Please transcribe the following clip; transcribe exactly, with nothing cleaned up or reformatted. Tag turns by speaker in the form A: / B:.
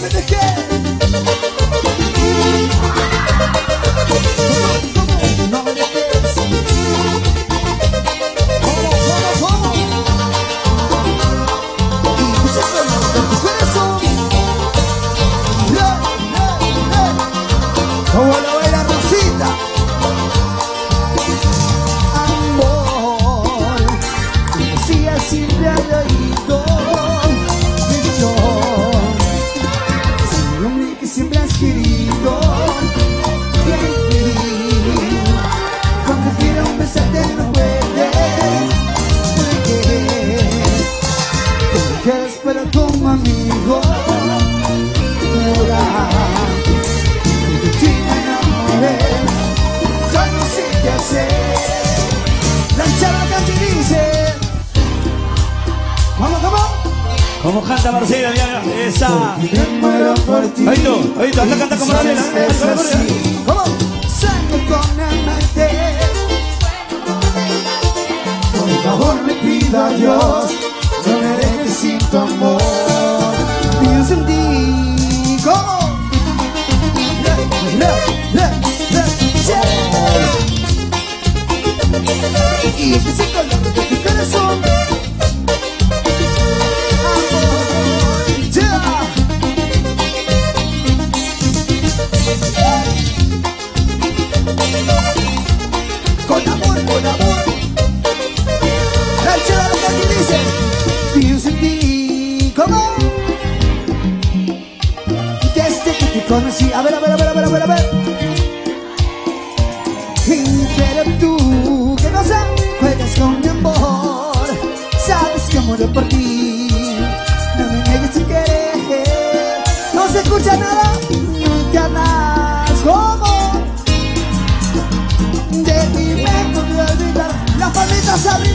A: me dejé. No me dejes. ¿Cómo, cómo, cómo? Y tú se suena de tu corazón. Le, le, le. Como lo baila Rosita. Amor, tú decías siempre al oído. Siempre has querido que cuando quiero besarte no puedes, porque te quedas pero como amigo. Ahora de ti me enamoré, ya no sé qué hacer. La chava canta y dice, vamos, vamos.
B: Como canta Marcela, mira, esa. Ahí tú, ahí tú, anda canta como Marcela.
A: ¿Cómo? Salgo con amante. Por favor le pido a Dios, no me dejes sin tu amor. Pienso en ti. ¿Cómo? Le, le, le, le, yeah. Y este es el color de tu corazón. Con amor, con amor. La chava que aquí dice, pienso en ti. ¿Cómo? Desde que te conocí. A ver, a ver, a ver, a ver, a ver, a ver. Pero tú, ¿qué cosa? Juegas con mi amor. Sabes que muero por ti. No me niegues sin querer. No se escucha nada, nunca más. ¿Cómo? De ti me podré olvidar. Las palmitas arriba.